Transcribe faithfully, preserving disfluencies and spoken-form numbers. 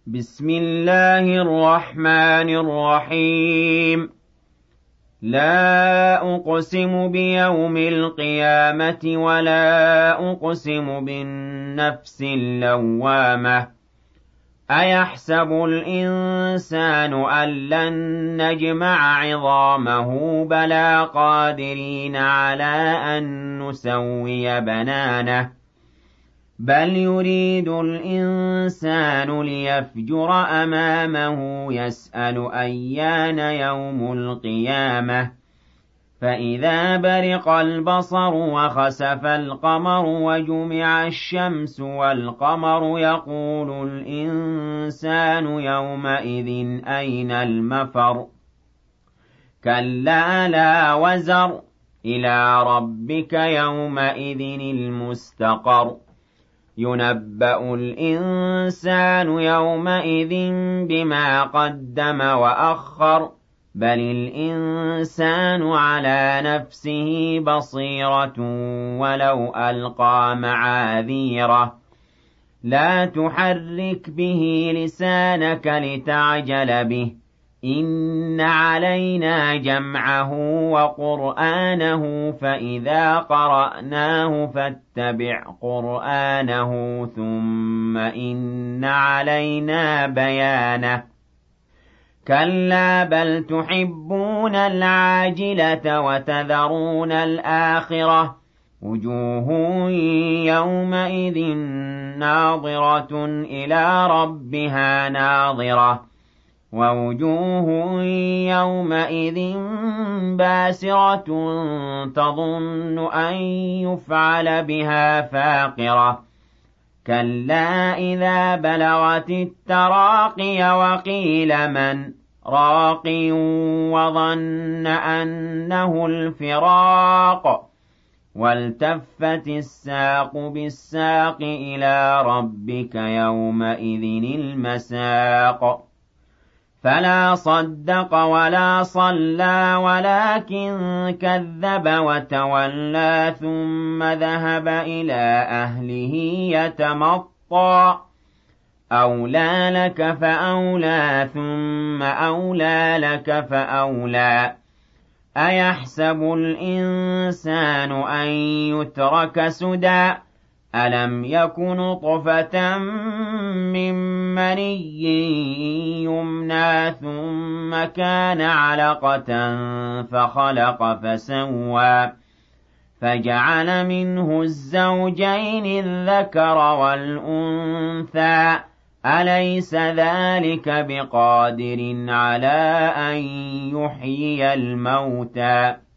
بسم الله الرحمن الرحيم. لا أقسم بيوم القيامة ولا أقسم بالنفس اللوامة. أيحسب الإنسان أن لن نجمع عظامه بلى قادرين على أن نسوي بنانه بل يريد الإنسان ليفجر أمامه يسأل أيان يوم القيامة فإذا برق البصر وخسف القمر وجمع الشمس والقمر يقول الإنسان يومئذ أين المفر كلا لا وزر إلى ربك يومئذ المستقر ينبأ الإنسان يومئذ بما قدم وأخر بل الإنسان على نفسه بصيرة ولو ألقى معاذيره لا تحرك به لسانك لتعجل به إن علينا جمعه وقرآنه فإذا قرأناه فاتبع قرآنه ثم إن علينا بيانه كلا بل تحبون العاجلة وتذرون الآخرة وجوه يومئذ ناظرة إلى ربها ناظرة ووجوه يومئذ باسرة تظن أن يفعل بها فاقرة كلا إذا بلغت التراقي وقيل من راق وظن أنه الفراق والتفت الساق بالساق إلى ربك يومئذ المساق فلا صدق ولا صلى ولكن كذب وتولى ثم ذهب إلى أهله يتمطى أولى لك فأولى ثم أولى لك فأولى أيحسب الإنسان أن يترك سدى ألم يكن نطفة من مني يمنى ثم كان علقة فخلق فسوى فجعل منه الزوجين الذكر والأنثى أليس ذلك بقادر على أن يحيي الموتى